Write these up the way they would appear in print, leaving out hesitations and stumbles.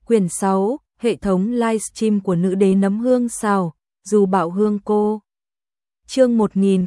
Quyển 6, hệ thống livestream của nữ đế nấm hương xào, dù bạo hương cô. Chương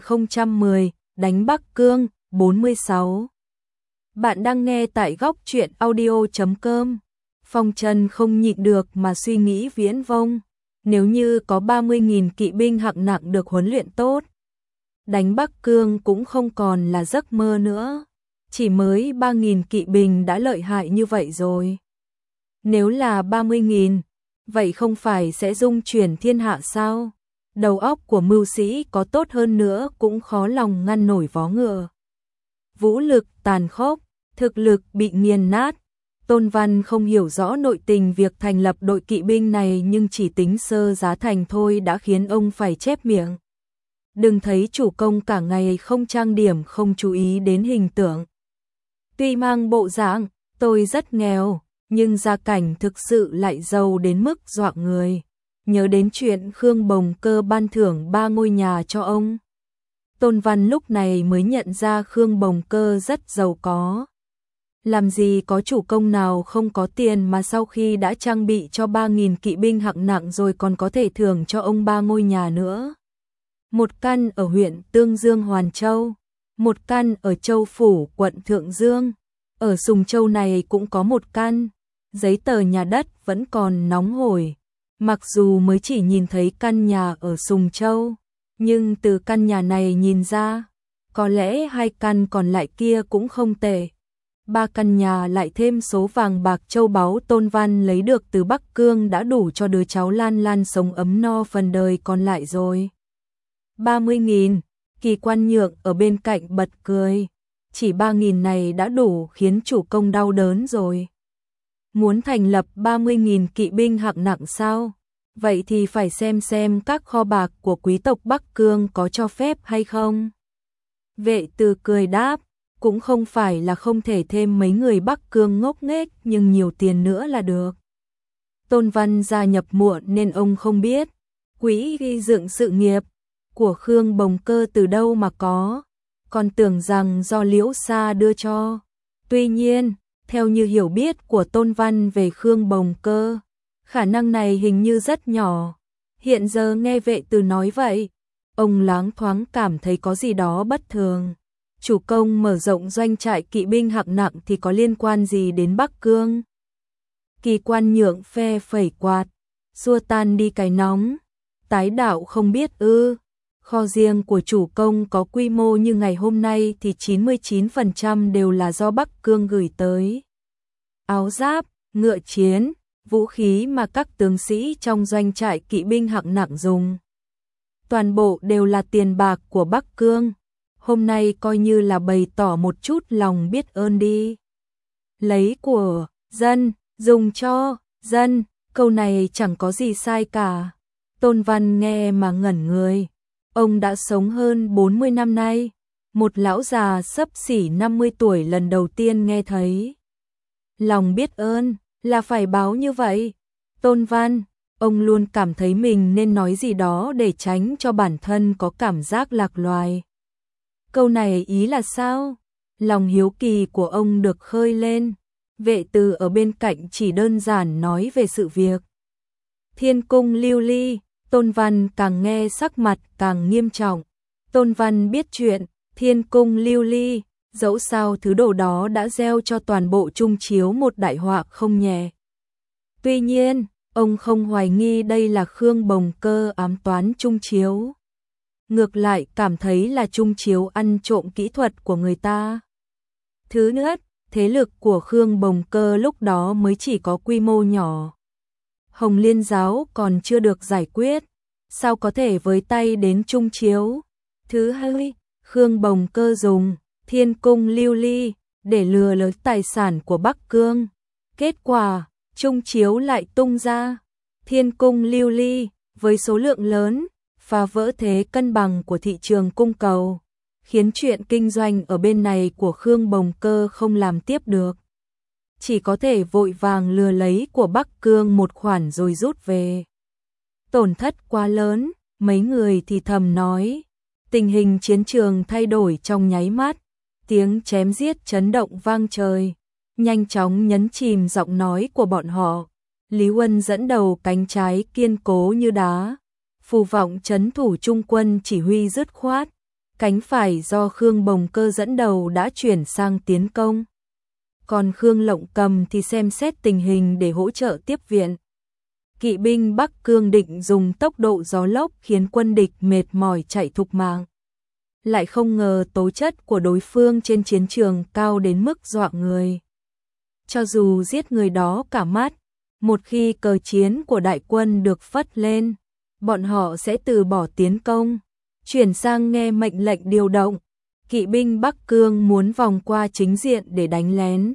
1010, đánh Bắc Cương, 46. Bạn đang nghe tại góc truyện audio.com. Phong Trần không nhịn được mà suy nghĩ viễn vông. Nếu như có 30.000 kỵ binh hạng nặng được huấn luyện tốt, đánh Bắc Cương cũng không còn là giấc mơ nữa. Chỉ mới 3.000 kỵ binh đã lợi hại như vậy rồi. Nếu là 30.000, vậy không phải sẽ dung chuyển thiên hạ sao? Đầu óc của mưu sĩ có tốt hơn nữa cũng khó lòng ngăn nổi vó ngựa. Vũ lực tàn khốc, thực lực bị nghiền nát. Tôn Văn không hiểu rõ nội tình việc thành lập đội kỵ binh này, nhưng chỉ tính sơ giá thành thôi đã khiến ông phải chép miệng. Đừng thấy chủ công cả ngày không trang điểm, không chú ý đến hình tượng. Tuy mang bộ dạng tôi rất nghèo, nhưng gia cảnh thực sự lại giàu đến mức dọa người. Nhớ đến chuyện Khương Bồng Cơ ban thưởng 3 ngôi nhà cho ông, Tôn Văn lúc này mới nhận ra Khương Bồng Cơ rất giàu có. Làm gì có chủ công nào không có tiền mà sau khi đã trang bị cho 3.000 kỵ binh hạng nặng rồi còn có thể thưởng cho ông 3 ngôi nhà nữa. Một căn ở huyện Tương Dương Hoàn Châu, một căn ở Châu Phủ quận Thượng Dương, ở Sùng Châu này cũng có một căn. Giấy tờ nhà đất vẫn còn nóng hổi. Mặc dù mới chỉ nhìn thấy căn nhà ở Sùng Châu, nhưng từ căn nhà này nhìn ra, có lẽ 2 căn còn lại kia cũng không tệ. 3 căn nhà lại thêm số vàng bạc châu báu Tôn Văn lấy được từ Bắc Cương đã đủ cho đứa cháu Lan Lan sống ấm no phần đời còn lại rồi. 30.000, Kỳ Quan Nhượng ở bên cạnh bật cười. Chỉ 3.000 này đã đủ khiến chủ công đau đớn rồi. Muốn thành lập 30.000 kỵ binh hạng nặng sao? Vậy thì phải xem các kho bạc của quý tộc Bắc Cương có cho phép hay không. Vệ Từ cười đáp, cũng không phải là không thể thêm mấy người Bắc Cương ngốc nghếch, nhưng nhiều tiền nữa là được. Tôn Văn gia nhập muộn nên ông không biết. Quỹ gây dựng sự nghiệp của Khương Bồng Cơ từ đâu mà có, còn tưởng rằng do Liễu Sa đưa cho. Tuy nhiên, theo như hiểu biết của Tôn Văn về Khương Bồng Cơ, khả năng này hình như rất nhỏ. Hiện giờ nghe Vệ Từ nói vậy, ông loáng thoáng cảm thấy có gì đó bất thường. Chủ công mở rộng doanh trại kỵ binh hạng nặng thì có liên quan gì đến Bắc Cương? Kỳ Quan Nhượng phe phẩy quạt, xua tan đi cái nóng. Tái đạo không biết ư? Kho riêng của chủ công có quy mô như ngày hôm nay thì 99% đều là do Bắc Cương gửi tới. Áo giáp, ngựa chiến, vũ khí mà các tướng sĩ trong doanh trại kỵ binh hạng nặng dùng, toàn bộ đều là tiền bạc của Bắc Cương. Hôm nay coi như là bày tỏ một chút lòng biết ơn đi. Lấy của dân, dùng cho dân, câu này chẳng có gì sai cả. Tôn Văn nghe mà ngẩn người. Ông đã sống hơn 40 năm nay, một lão già xấp xỉ 50 tuổi lần đầu tiên nghe thấy lòng biết ơn là phải báo như vậy. Tôn Văn, ông luôn cảm thấy mình nên nói gì đó để tránh cho bản thân có cảm giác lạc loài. Câu này ý là sao? Lòng hiếu kỳ của ông được khơi lên. Vệ Từ ở bên cạnh chỉ đơn giản nói về sự việc. Thiên cung lưu ly. Tôn Văn càng nghe sắc mặt càng nghiêm trọng. Tôn Văn biết chuyện Thiên cung lưu ly, dẫu sao thứ đồ đó đã gieo cho toàn bộ Trung Chiếu một đại họa không nhẹ. Tuy nhiên, ông không hoài nghi đây là Khương Bồng Cơ ám toán Trung Chiếu. Ngược lại cảm thấy là Trung Chiếu ăn trộm kỹ thuật của người ta. Thứ nhất, thế lực của Khương Bồng Cơ lúc đó mới chỉ có quy mô nhỏ. Hồng Liên giáo còn chưa được giải quyết, sao có thể với tay đến Trung Chiếu. Thứ hai, Khương Bồng Cơ dùng Thiên cung lưu ly để lừa lấy tài sản của Bắc Cương. Kết quả, Trung Chiếu lại tung ra Thiên cung lưu ly với số lượng lớn, phá vỡ thế cân bằng của thị trường cung cầu, khiến chuyện kinh doanh ở bên này của Khương Bồng Cơ không làm tiếp được. Chỉ có thể vội vàng lừa lấy của Bắc Cương một khoản rồi rút về. Tổn thất quá lớn, mấy người thì thầm nói. Tình hình chiến trường thay đổi trong nháy mắt, tiếng chém giết chấn động vang trời, nhanh chóng nhấn chìm giọng nói của bọn họ. Lý Huân dẫn đầu cánh trái kiên cố như đá. Phù Vọng trấn thủ trung quân chỉ huy dứt khoát. Cánh phải do Khương Bồng Cơ dẫn đầu đã chuyển sang tiến công. Còn Khương Lộng Cầm thì xem xét tình hình để hỗ trợ tiếp viện. Kỵ binh Bắc Cương định dùng tốc độ gió lốc khiến quân địch mệt mỏi chạy thục mạng. Lại không ngờ tố chất của đối phương trên chiến trường cao đến mức dọa người. Cho dù giết người đó cả mắt, một khi cờ chiến của đại quân được phất lên, bọn họ sẽ từ bỏ tiến công, chuyển sang nghe mệnh lệnh điều động. Kỵ binh Bắc Cương muốn vòng qua chính diện để đánh lén.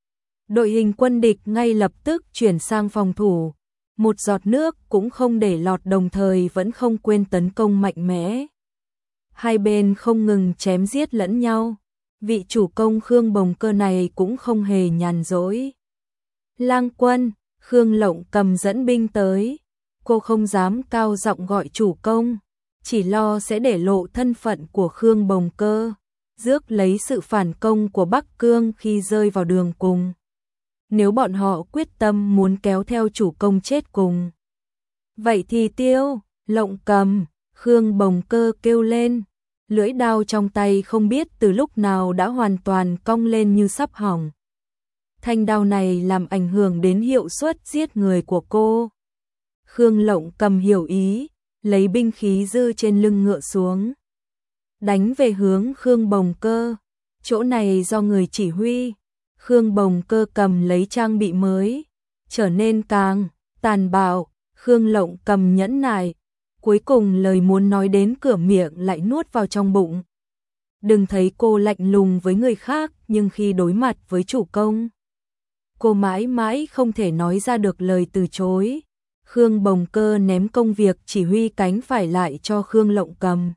Đội hình quân địch ngay lập tức chuyển sang phòng thủ, một giọt nước cũng không để lọt, đồng thời vẫn không quên tấn công mạnh mẽ. Hai bên không ngừng chém giết lẫn nhau, vị chủ công Khương Bồng Cơ này cũng không hề nhàn rỗi. Lang quân, Khương Lộng Cầm dẫn binh tới, cô không dám cao giọng gọi chủ công, chỉ lo sẽ để lộ thân phận của Khương Bồng Cơ, rước lấy sự phản công của Bắc Cương khi rơi vào đường cùng. Nếu bọn họ quyết tâm muốn kéo theo chủ công chết cùng, vậy thì tiêu, Lộng Cầm, Khương Bồng Cơ kêu lên, lưỡi đao trong tay không biết từ lúc nào đã hoàn toàn cong lên như sắp hỏng. Thanh đao này làm ảnh hưởng đến hiệu suất giết người của cô. Khương Lộng Cầm hiểu ý, lấy binh khí dư trên lưng ngựa xuống, đánh về hướng Khương Bồng Cơ. Chỗ này do người chỉ huy. Khương Bồng Cơ cầm lấy trang bị mới, trở nên càng tàn bạo. Khương Lộng Cầm nhẫn nại, cuối cùng lời muốn nói đến cửa miệng lại nuốt vào trong bụng. Đừng thấy cô lạnh lùng với người khác, nhưng khi đối mặt với chủ công, cô mãi mãi không thể nói ra được lời từ chối. Khương Bồng Cơ ném công việc chỉ huy cánh phải lại cho Khương Lộng Cầm.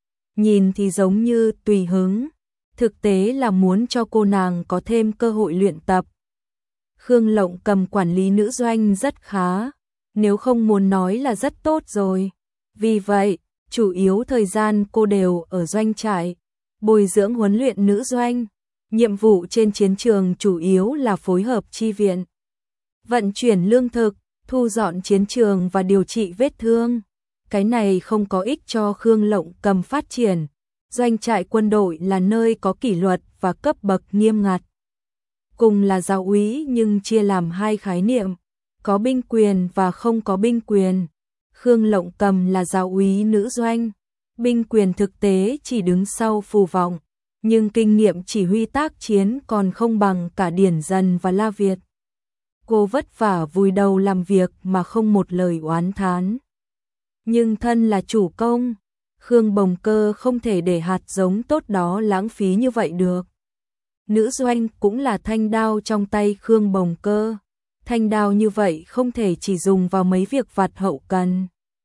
Nhìn thì giống như tùy hứng, thực tế là muốn cho cô nàng có thêm cơ hội luyện tập. Khương Lộng Cầm quản lý nữ doanh rất khá, nếu không muốn nói là rất tốt rồi. Vì vậy, chủ yếu thời gian cô đều ở doanh trại, bồi dưỡng huấn luyện nữ doanh. Nhiệm vụ trên chiến trường chủ yếu là phối hợp chi viện, vận chuyển lương thực, thu dọn chiến trường và điều trị vết thương. Cái này không có ích cho Khương Lộng Cầm phát triển. Doanh trại quân đội là nơi có kỷ luật và cấp bậc nghiêm ngặt. Cùng là giáo úy nhưng chia làm hai khái niệm, có binh quyền và không có binh quyền. Khương Lộng Cầm là giáo úy nữ doanh, binh quyền thực tế chỉ đứng sau Phù Vọng, nhưng kinh nghiệm chỉ huy tác chiến còn không bằng cả Điển Dần và La Việt. Cô vất vả vùi đầu làm việc mà không một lời oán thán. Nhưng thân là chủ công, Khương Bồng Cơ không thể để hạt giống tốt đó lãng phí như vậy được. Nữ doanh cũng là thanh đao trong tay Khương Bồng Cơ. Thanh đao như vậy không thể chỉ dùng vào mấy việc vặt hậu cần.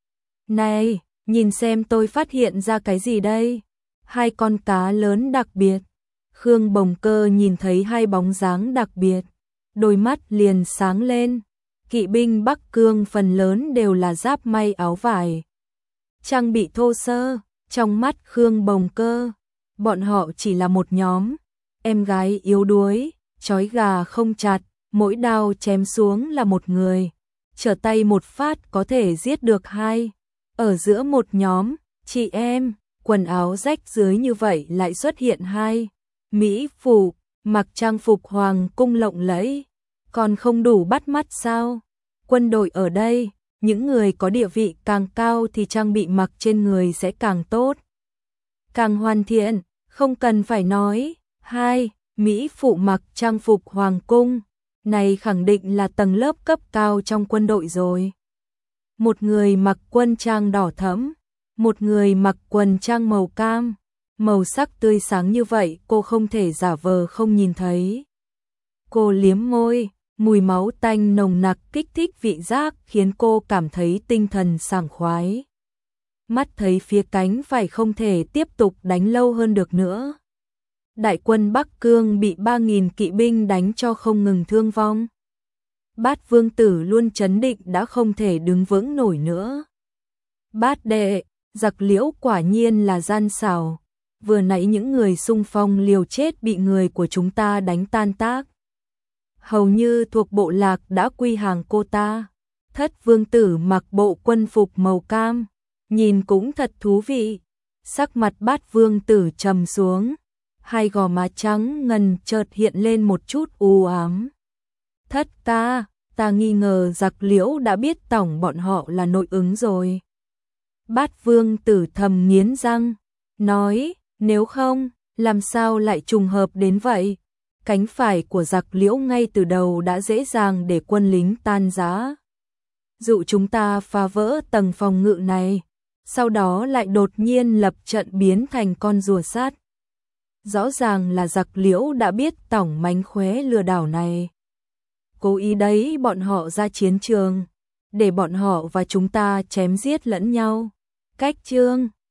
Này, nhìn xem tôi phát hiện ra cái gì đây? Hai con cá lớn đặc biệt. Khương Bồng Cơ nhìn thấy hai bóng dáng đặc biệt, đôi mắt liền sáng lên. Kỵ binh Bắc Cương phần lớn đều là giáp may áo vải, trang bị thô sơ. Trong mắt Khương Bồng Cơ, bọn họ chỉ là một nhóm em gái yếu đuối, trói gà không chặt, mỗi đao chém xuống là một người, trở tay một phát có thể giết được hai. Ở giữa một nhóm chị em quần áo rách dưới như vậy lại xuất hiện hai mỹ phụ mặc trang phục hoàng cung lộng lẫy, còn không đủ bắt mắt sao? Quân đội ở đây, những người có địa vị càng cao thì trang bị mặc trên người sẽ càng tốt, càng hoàn thiện. Không cần phải nói, hai mỹ phụ mặc trang phục hoàng cung này khẳng định là tầng lớp cấp cao trong quân đội rồi. Một người mặc quân trang đỏ thẫm, một người mặc quần trang màu cam, màu sắc tươi sáng như vậy cô không thể giả vờ không nhìn thấy. Cô liếm môi, mùi máu tanh nồng nặc kích thích vị giác khiến cô cảm thấy tinh thần sảng khoái. Mắt thấy phía cánh phải không thể tiếp tục đánh lâu hơn được nữa. Đại quân Bắc Cương bị 3.000 kỵ binh đánh cho không ngừng thương vong. Bát vương tử luôn trấn định đã không thể đứng vững nổi nữa. Bát đệ, giặc Liễu quả nhiên là gian xảo. Vừa nãy những người xung phong liều chết bị người của chúng ta đánh tan tác. hầu như thuộc bộ lạc đã quy hàng cô ta. Thất vương tử mặc bộ quân phục màu cam, nhìn cũng thật thú vị. Sắc mặt Bát vương tử trầm xuống, hai gò má trắng ngần chợt hiện lên một chút u ám. Thất ca, ta nghi ngờ Giặc Liễu đã biết tổng bọn họ là nội ứng rồi. Bát vương tử thầm nghiến răng, nói, nếu không, làm sao lại trùng hợp đến vậy? Cánh phải của Giặc Liễu ngay từ đầu đã dễ dàng để quân lính tan rã. Dụ chúng ta phá vỡ tầng phòng ngự này, sau đó lại đột nhiên lập trận biến thành con rùa sát. Rõ ràng là Giặc Liễu đã biết tổng mánh khóe lừa đảo này. Cố ý đấy bọn họ ra chiến trường, để bọn họ và chúng ta chém giết lẫn nhau. Cách chương